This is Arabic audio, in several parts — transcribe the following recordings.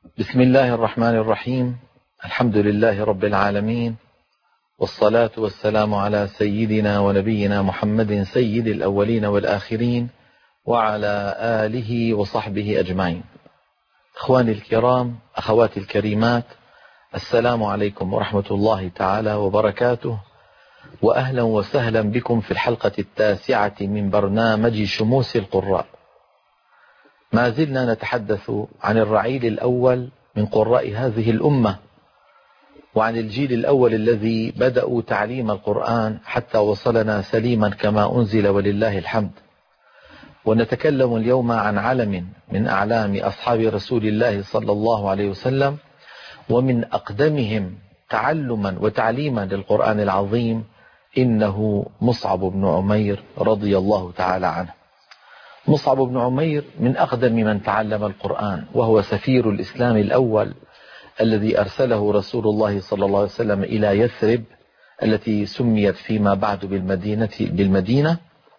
بسم الله الرحمن الرحيم. الحمد لله رب العالمين، والصلاة والسلام على سيدنا ونبينا محمد سيد الأولين والآخرين، وعلى آله وصحبه أجمعين. إخواني الكرام، أخواتي الكريمات، السلام عليكم ورحمة الله تعالى وبركاته، وأهلا وسهلا بكم في الحلقة 9 من برنامج شموس القراء. ما زلنا نتحدث عن الرعيل الأول من قراء هذه الأمة، وعن الجيل الأول الذي بدأوا تعليم القرآن حتى وصلنا سليما كما أنزل ولله الحمد. ونتكلم اليوم عن علم من أعلام أصحاب رسول الله صلى الله عليه وسلم، ومن أقدمهم تعلما وتعليما للقرآن العظيم، إنه مصعب بن عمير رضي الله تعالى عنه. مصعب بن عمير من أقدم من تعلم القرآن، وهو سفير الإسلام الأول الذي أرسله رسول الله صلى الله عليه وسلم إلى يثرب التي سميت فيما بعد بالمدينة.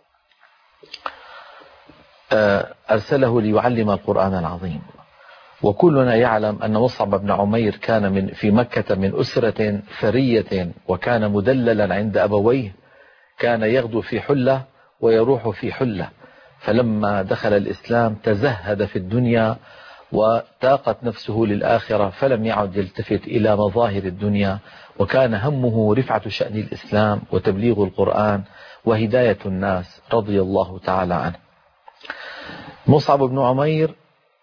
أرسله ليعلم القرآن العظيم. وكلنا يعلم أن مصعب بن عمير كان في مكة من أسرة ثرية، وكان مدللا عند أبويه، كان يغدو في حلة ويروح في حلة. فلما دخل الإسلام تزهد في الدنيا وتاقت نفسه للآخرة، فلم يعد يلتفت إلى مظاهر الدنيا، وكان همه رفعة شأن الإسلام وتبليغ القرآن وهداية الناس رضي الله تعالى عنه. مصعب بن عمير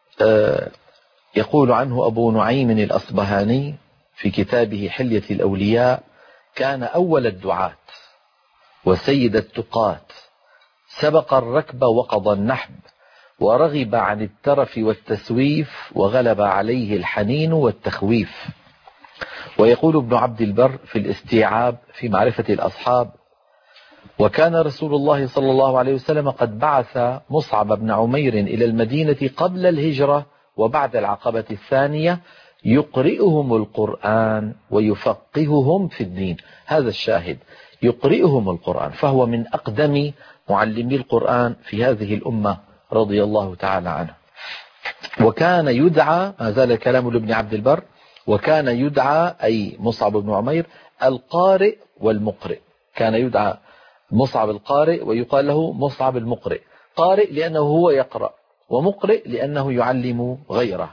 يقول عنه أبو نعيم الأصبهاني في كتابه حلية الأولياء: كان أول الدعاة وسيد التقاة، سبق الركب وقضى النحب، ورغب عن الترف والتسويف، وغلب عليه الحنين والتخويف. ويقول ابن عبد البر في الاستيعاب في معرفة الأصحاب: وكان رسول الله صلى الله عليه وسلم قد بعث مصعب بن عمير إلى المدينة قبل الهجرة وبعد العقبة الثانية، يقرئهم القرآن ويفقههم في الدين. هذا الشاهد، يقرئهم القرآن، فهو من أقدم معلمي القرآن في هذه الأمة رضي الله تعالى عنه. وكان يدعى، ما زال الكلام لابن عبد البر، وكان يدعى أي مصعب بن عمير القارئ والمقرئ. كان يدعى مصعب القارئ ويقال له مصعب المقرئ. قارئ لأنه هو يقرأ، ومقرئ لأنه يعلم غيره.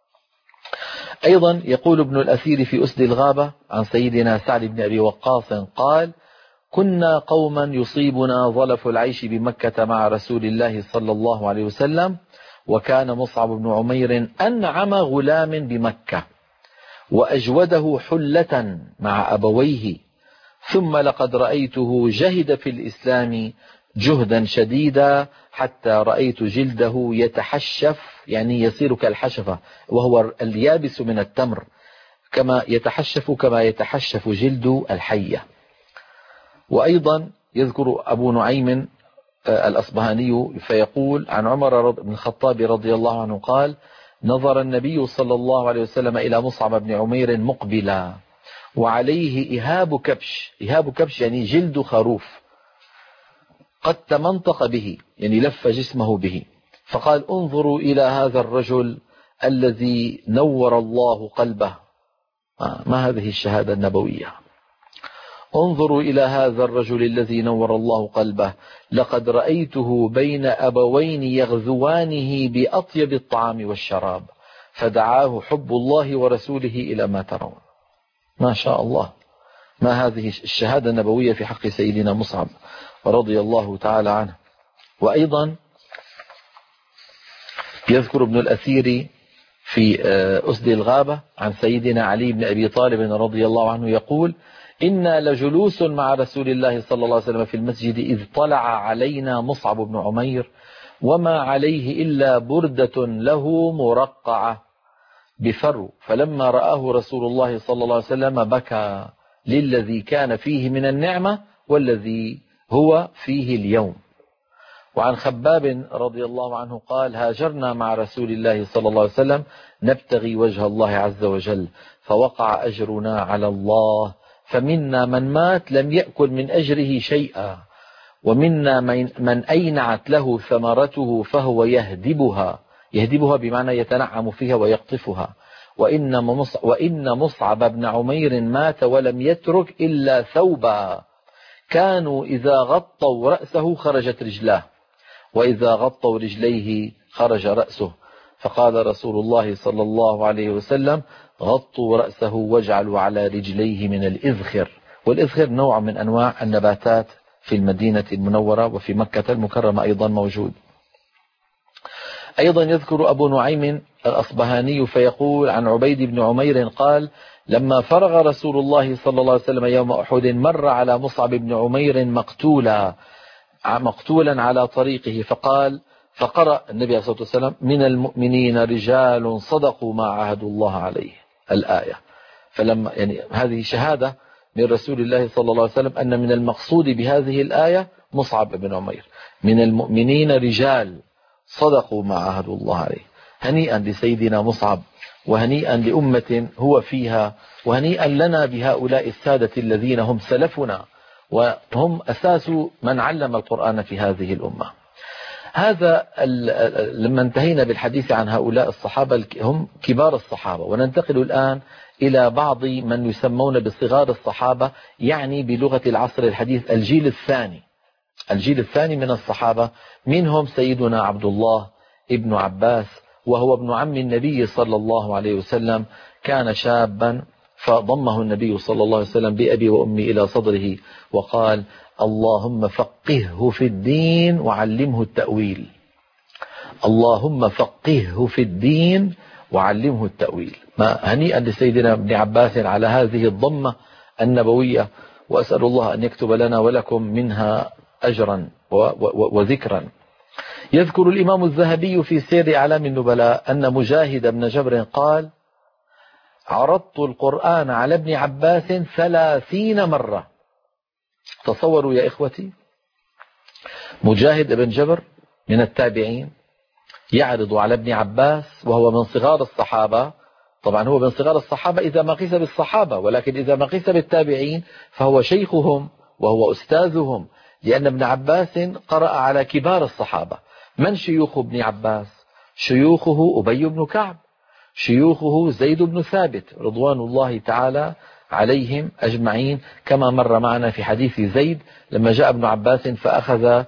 أيضا يقول ابن الأثير في أسد الغابة عن سيدنا سعد بن أبي وقاص قال: كنا قوما يصيبنا ظلف العيش بمكة مع رسول الله صلى الله عليه وسلم، وكان مصعب بن عمير أنعم غلام بمكة، وأجوده حلة مع أبويه، ثم لقد رأيته جهد في الإسلام جهدا شديدا، حتى رأيت جلده يتحشف، يعني يصير كالحشفة، وهو اليابس من التمر، كما يتحشف جلد الحية. وأيضا يذكر أبو نعيم الأصبهاني فيقول عن عمر بن الخطاب رضي الله عنه قال: نظر النبي صلى الله عليه وسلم إلى مصعب بن عمير مقبلا، وعليه إهاب كبش يعني جلد خروف، قد تمنطق به، يعني لف جسمه به، فقال: انظروا إلى هذا الرجل الذي نور الله قلبه. ما هذه الشهادة النبوية؟ انظروا إلى هذا الرجل الذي نور الله قلبه، لقد رأيته بين أبوين يغزوانه بأطيب الطعام والشراب، فدعاه حب الله ورسوله إلى ما ترون. ما شاء الله، ما هذه الشهادة النبوية في حق سيدنا مصعب رضي الله تعالى عنه. وأيضا يذكر ابن الأثير في أسد الغابة عن سيدنا علي بن أبي طالب رضي الله عنه يقول: إنا لجلوس مع رسول الله صلى الله عليه وسلم في المسجد، إذ طلع علينا مصعب بن عمير، وما عليه إلا بردة له مرقعة بفرو، فلما رآه رسول الله صلى الله عليه وسلم بكى للذي كان فيه من النعمة والذي هو فيه اليوم. وعن خباب رضي الله عنه قال: هاجرنا مع رسول الله صلى الله عليه وسلم نبتغي وجه الله عز وجل، فوقع أجرنا على الله، فمنا من مات لم يأكل من أجره شيئا، ومنا من أينعت له ثمرته فهو يهدبها بمعنى يتنعم فيها ويقطفها، وإن مصعب بن عمير مات ولم يترك إلا ثوبا كانوا إذا غطوا رأسه خرجت رجلاه وإذا غطوا رجليه خرج رأسه. فقال رسول الله صلى الله عليه وسلم: غطوا رأسه واجعلوا على رجليه من الإذخر. والإذخر نوع من أنواع النباتات في المدينة المنورة، وفي مكة المكرمة أيضا موجود. أيضا يذكر أبو نعيم الأصبهاني فيقول عن عبيد بن عمير قال: لما فرغ رسول الله صلى الله عليه وسلم يوم أحد مر على مصعب بن عمير مقتولا على طريقه فقرأ النبي صلى الله عليه وسلم: من المؤمنين رجال صدقوا ما عاهدوا الله عليه الآية. فلما هذه شهادة من رسول الله صلى الله عليه وسلم أن من المقصود بهذه الآية مصعب بن عمير. من المؤمنين رجال صدقوا ما عاهدوا الله عليه. هنيئا لسيدنا مصعب، وهنيئا لأمة هو فيها، وهنيئا لنا بهؤلاء السادة الذين هم سلفنا وهم أساس من علم القرآن في هذه الأمة. هذا لما انتهينا بالحديث عن هؤلاء الصحابة هم كبار الصحابة، وننتقل الآن إلى بعض من يسمون بصغار الصحابة، يعني بلغة العصر الحديث الجيل الثاني من الصحابة. منهم سيدنا عبد الله ابن عباس، وهو ابن عم النبي صلى الله عليه وسلم، كان شابا فضمه النبي صلى الله عليه وسلم بأبي وأمي إلى صدره وقال: اللهم فقهه في الدين وعلمه التأويل. اللهم فقهه في الدين وعلمه التأويل. هنيئا لسيدنا ابن عباس على هذه الضمة النبوية، وأسأل الله أن يكتب لنا ولكم منها أجرا وذكرا. يذكر الإمام الذهبي في سير أعلام النبلاء أن مجاهد بن جبر قال: عرضت القرآن على ابن عباس 30 مرة. تصوروا يا إخوتي، مجاهد بن جبر من التابعين يعرض على ابن عباس وهو من صغار الصحابة. طبعا هو من صغار الصحابة إذا ما قيس بالصحابة، ولكن إذا ما قيس بالتابعين فهو شيخهم وهو أستاذهم، لأن ابن عباس قرأ على كبار الصحابة. من شيوخ ابن عباس؟ شيوخه أبي بن كعب، شيوخه زيد بن ثابت رضوان الله تعالى عليهم أجمعين، كما مر معنا في حديث زيد لما جاء ابن عباس فأخذ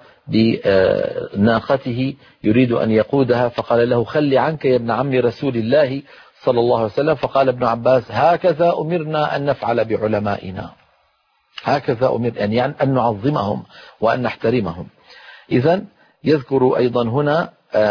بناقته يريد أن يقودها، فقال له: خلي عنك يا ابن عم رسول الله صلى الله عليه وسلم. فقال ابن عباس: هكذا أمرنا أن نفعل بعلمائنا، هكذا أمرنا أن نعظمهم وأن نحترمهم. إذن يذكر أيضا هنا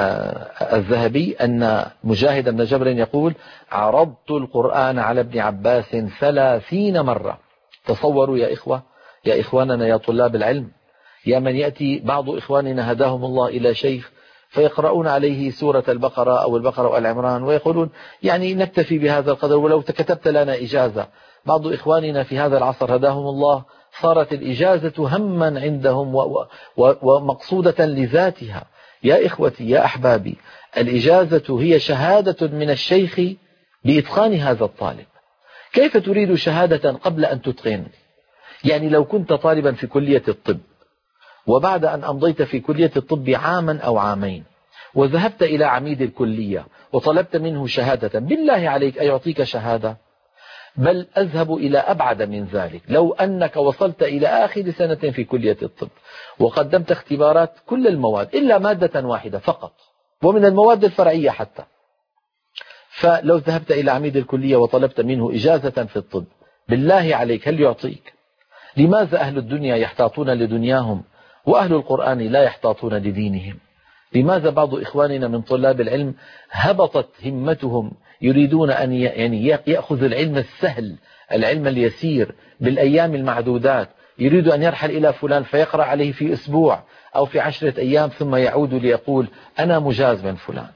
الذهبي أن مجاهد بن جبر يقول: عرضت القرآن على ابن عباس 30 مرة. تصوروا يا إخواننا يا طلاب العلم، يا من يأتي بعض إخواننا هداهم الله إلى شيخ فيقرؤون عليه سورة البقرة أو البقرة وآل عمران ويقولون يعني نكتفي بهذا القدر ولو كتبت لنا إجازة. بعض إخواننا في هذا العصر هداهم الله صارت الإجازة هما عندهم ومقصودة لذاتها. يا إخوتي يا أحبابي، الإجازة هي شهادة من الشيخ بإتقان هذا الطالب. كيف تريد شهادة قبل أن تتقن؟ يعني لو كنت طالبا في كلية الطب وبعد أن أمضيت في كلية الطب عاما أو عامين وذهبت إلى عميد الكلية وطلبت منه شهادة، بالله عليك أيعطيك شهادة؟ بل أذهب إلى أبعد من ذلك. لو أنك وصلت إلى آخر سنة في كلية الطب وقدمت اختبارات كل المواد إلا مادة واحدة فقط، ومن المواد الفرعية حتى، فلو ذهبت إلى عميد الكلية وطلبت منه إجازة في الطب، بالله عليك هل يعطيك؟ لماذا أهل الدنيا يحتاطون لدنياهم وأهل القرآن لا يحتاطون لدينهم؟ لماذا بعض إخواننا من طلاب العلم هبطت همتهم يريدون أن يأخذ العلم السهل، العلم اليسير بالأيام المعدودات، يريد أن يرحل إلى فلان فيقرأ عليه في أسبوع أو في 10 أيام ثم يعود ليقول أنا مجاز من فلان؟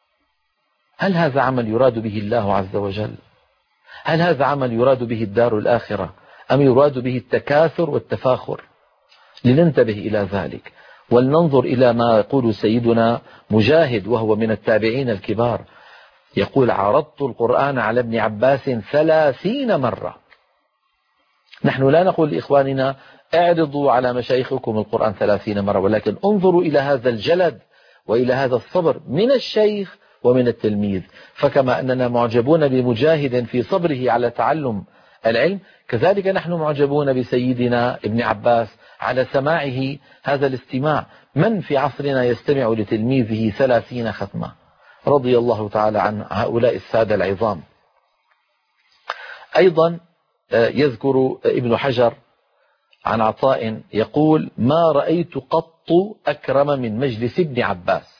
هل هذا عمل يراد به الله عز وجل؟ هل هذا عمل يراد به الدار الآخرة أم يراد به التكاثر والتفاخر؟ لننتبه إلى ذلك ولننظر إلى ما يقول سيدنا مجاهد وهو من التابعين الكبار، يقول: عرضت القرآن على ابن عباس 30 مرة. نحن لا نقول لإخواننا اعرضوا على مشايخكم القرآن 30 مرة، ولكن انظروا إلى هذا الجلد وإلى هذا الصبر من الشيخ ومن التلميذ. فكما أننا معجبون بمجاهد في صبره على تعلم العلم، كذلك نحن معجبون بسيدنا ابن عباس على سماعه هذا الاستماع. من في عصرنا يستمع لتلميذه 30 ختمة؟ رضي الله تعالى عن هؤلاء السادة العظام. أيضا يذكر ابن حجر عن عطاء يقول: ما رأيت قط أكرم من مجلس ابن عباس،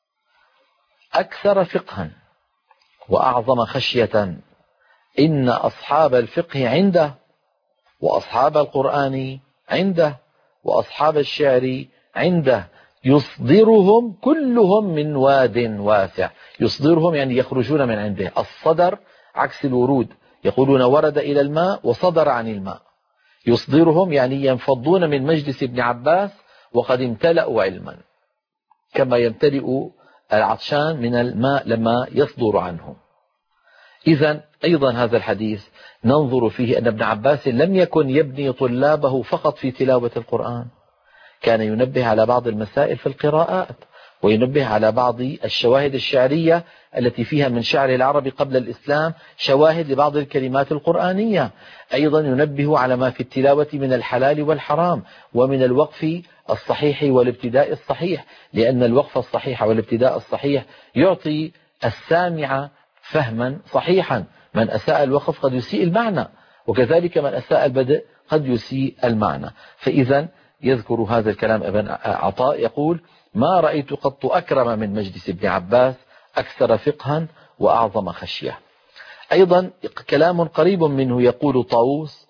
أكثر فقها وأعظم خشية، إن أصحاب الفقه عنده، وأصحاب القرآن عنده، وأصحاب الشعر عنده، يصدرهم كلهم من واد واسع. يصدرهم يعني يخرجون من عنده. الصدر عكس الورود، يقولون ورد إلى الماء وصدر عن الماء. يصدرهم يعني ينفضون من مجلس ابن عباس وقد امتلأوا علما، كما يمتلئ العطشان من الماء لما يصدر عنه. إذن أيضا هذا الحديث ننظر فيه أن ابن عباس لم يكن يبني طلابه فقط في تلاوة القرآن، كان ينبه على بعض المسائل في القراءات، وينبه على بعض الشواهد الشعرية التي فيها من شعر العرب قبل الإسلام شواهد لبعض الكلمات القرآنية. أيضا ينبه على ما في التلاوة من الحلال والحرام، ومن الوقف الصحيح والابتداء الصحيح، لأن الوقف الصحيح والابتداء الصحيح يعطي السامع فهما صحيحا. من أساء الوقف قد يسيء المعنى، وكذلك من أساء البدء قد يسيء المعنى. فإذا يذكر هذا الكلام ابن عطاء يقول: ما رأيت قط أكرم من مجلس ابن عباس، أكثر فقها وأعظم خشية. أيضا كلام قريب منه يقول طاووس: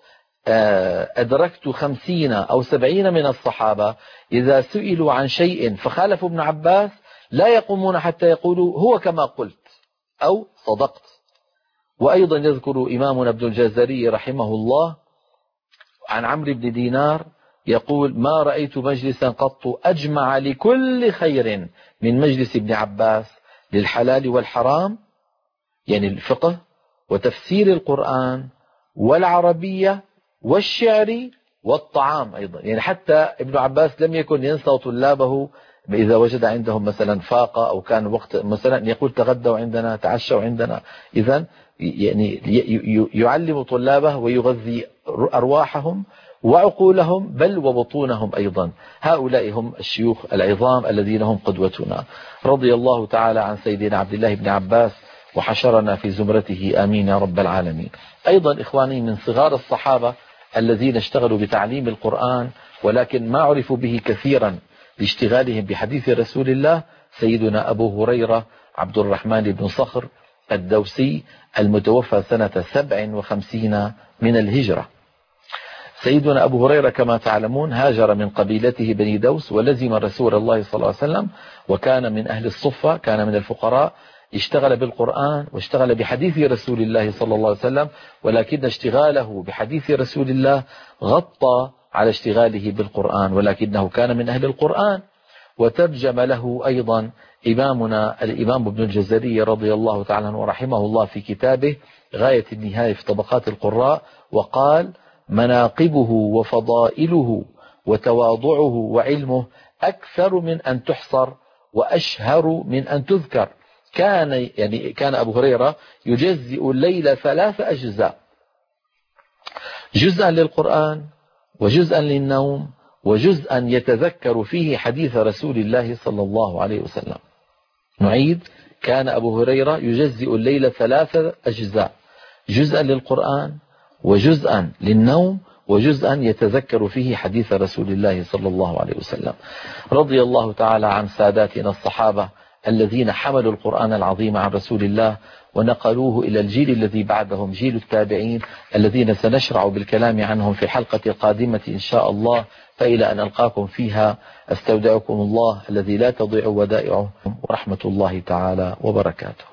أدركت 50 أو 70 من الصحابة إذا سئلوا عن شيء فخالفوا ابن عباس لا يقومون حتى يقولوا هو كما قلت أو صدقت. وأيضا يذكر إمامنا ابن الجزري رحمه الله عن عمرو بن دينار يقول: ما رأيت مجلسا قط أجمع لكل خير من مجلس ابن عباس، للحلال والحرام يعني الفقه وتفسير القرآن والعربية والشعر والطعام أيضا. يعني حتى ابن عباس لم يكن ينسى طلابه إذا وجد عندهم مثلا فاقة أو كان وقت مثلا يقول تغدوا عندنا تعشوا عندنا. إذن يعني يعلم طلابه ويغذي أرواحهم وعقولهم بل وبطونهم أيضا. هؤلاء هم الشيوخ العظام الذين هم قدوتنا. رضي الله تعالى عن سيدنا عبد الله بن عباس وحشرنا في زمرته آمين يا رب العالمين. أيضا إخواني من صغار الصحابة الذين اشتغلوا بتعليم القرآن ولكن ما عرفوا به كثيرا لاشتغالهم بحديث رسول الله سيدنا أبو هريرة عبد الرحمن بن صخر الدوسي المتوفى سنة 57 من الهجرة. سيدنا أبو هريرة كما تعلمون هاجر من قبيلته بني دوس ولزم رسول الله صلى الله عليه وسلم، وكان من أهل الصفة، كان من الفقراء، اشتغل بالقرآن واشتغل بحديث رسول الله صلى الله عليه وسلم، ولكن اشتغاله بحديث رسول الله غطى على اشتغاله بالقرآن، ولكنه كان من أهل القرآن. وترجم له أيضا إمامنا الإمام ابن الجزري رضي الله تعالى عنه ورحمه الله في كتابه غاية النهاية في طبقات القراء، وقال: مناقبه وفضائله وتواضعه وعلمه أكثر من أن تحصر وأشهر من أن تذكر. كان أبو هريرة يجزئ الليل 3 أجزاء، جزءا للقرآن وجزءا للنوم وجزءا يتذكر فيه حديث رسول الله صلى الله عليه وسلم. نعيد: كان أبو هريرة يجزئ الليل 3 أجزاء، جزءا للقرآن وجزءا للنوم وجزءا يتذكر فيه حديث رسول الله صلى الله عليه وسلم. رضي الله تعالى عن ساداتنا الصحابة الذين حملوا القرآن العظيم عن رسول الله ونقلوه إلى الجيل الذي بعدهم، جيل التابعين الذين سنشرع بالكلام عنهم في الحلقة القادمة إن شاء الله. فإلى أن ألقاكم فيها أستودعكم الله الذي لا تضيع ودائعه، ورحمة الله تعالى وبركاته.